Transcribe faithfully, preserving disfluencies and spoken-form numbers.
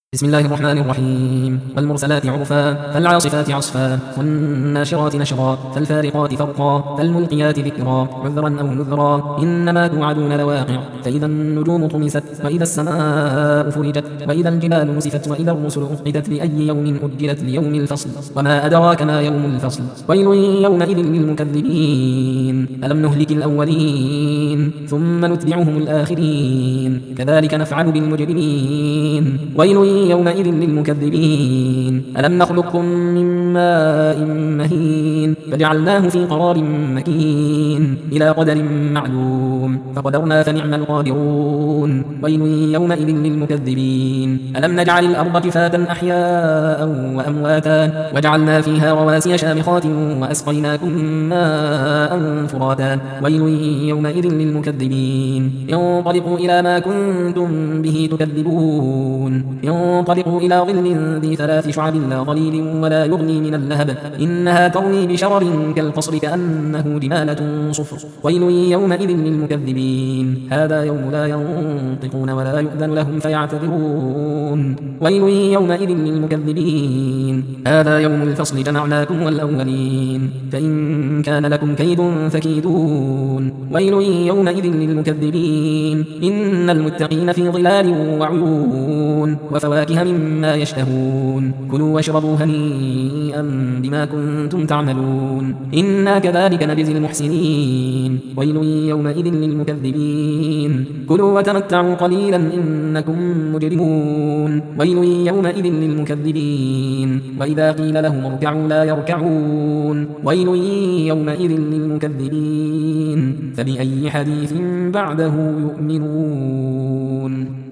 بسم الله الرحمن الرحيم والمرسلات عرفا فالعاصفات عصفا والناشرات نشرا فالفارقات فرقا فالملقيات ذكرا عذرا أو نذرا إنما توعدون لواقع فإذا النجوم طمست وإذا السماء فرجت وإذا الجبال نسفت وإذا الرسل أقتت لأي يوم أجلت ليوم الفصل وما أدراك ما يوم الفصل ويل يومئذ للمكذبين ألم نهلك الأولين ثم نتبعهم الآخرين كذلك نفعل بالمجرمين ويل يومئذ للمكذبين ألم نخلقكم من ماء مهين فجعلناه في قرار مكين إلى قدر معلوم فقدرنا فنعم القادرون ويل يومئذ للمكذبين ألم نجعل الأرض كفاة أحياء وأمواتا وجعلنا فيها رواسي شامخات وأسقيناكم ماء فراتا ويل يومئذ للمكذبين انطلقوا إلى ما كنتم به تكذبون انطلقوا إلى ظل ذي ثلاث شعب لا ظليل ولا يغني من اللهب إنها ترمي بشرر كالقصر كأنه جمالة صفر ويل يومئذ للمكذبين هذا يوم لا ينطقون ولا يؤذن لهم فيعتذرون ويل يومئذ للمكذبين هذا يوم الفصل جمعناكم والأولين فإن كان لكم كيد فكيدون ويل يومئذ للمكذبين إن المتقين في ظلال وعيون وفواكه مما يشتهون كلوا واشربوا هنيئا بما كنتم تعملون إنا كذلك نجزي المحسنين ويل يومئذ للمكذبين كلوا وتمتعوا قليلا إنكم مجرمون ويل يومئذ للمكذبين وإذا قيل لهم اركعوا لا يركعون ويل يومئذ للمكذبين فبأي حديث بعده يؤمنون.